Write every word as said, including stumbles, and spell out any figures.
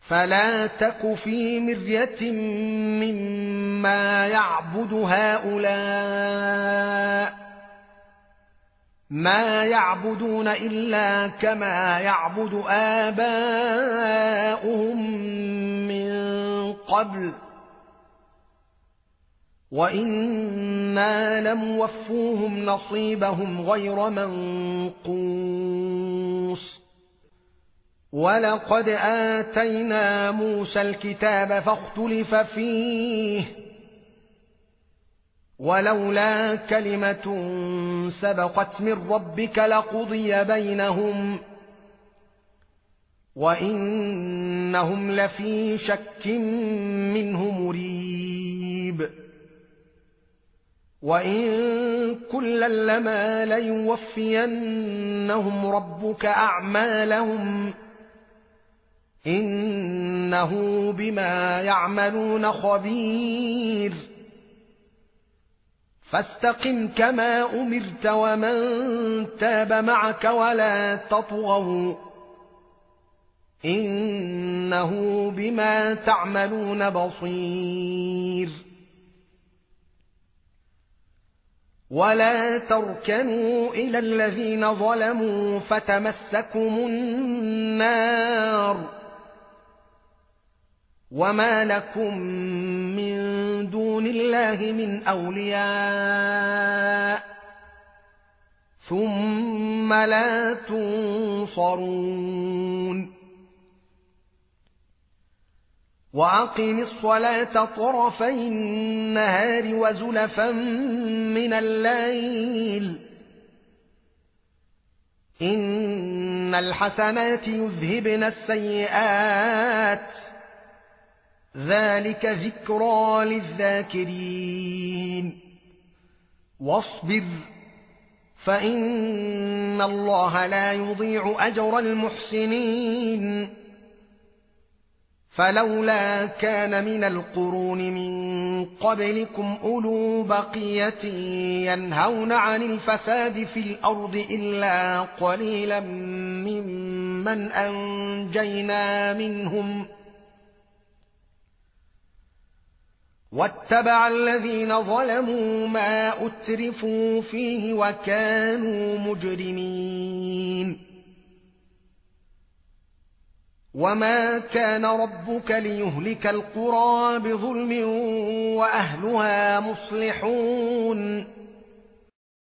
فلا تك في مرية مما يعبد هؤلاء ما يعبدون إلا كما يعبد آباؤهم من قبل وإنا لموفوهم نصيبهم غير منقوص ولقد آتينا موسى الكتاب فاختلف فيه ولولا كلمة سبقت من ربك لقضي بينهم وإنهم لفي شك منه مريب وإن كلا لما ليوفينهم ربك أعمالهم إنه بما يعملون خبير فاستقم كما أمرت ومن تاب معك ولا تطغوا إنه بما تعملون بصير ولا تركنوا إلى الذين ظلموا فتمسكم النار وما لكم من دون الله من أولياء ثم لا تنصرون وأقم الصلاة طرفي النهار وزلفا من الليل إن الحسنات يذهبن السيئات ذلك ذكرى للذاكرين واصبر فإن الله لا يضيع أجر المحسنين فلولا كان من القرون من قبلكم أولو بقية ينهون عن الفساد في الأرض إلا قليلا ممن أنجينا منهم واتبع الذين ظلموا ما أترفوا فيه وكانوا مجرمين وما كان ربك ليهلك القرى بظلم وأهلها مصلحون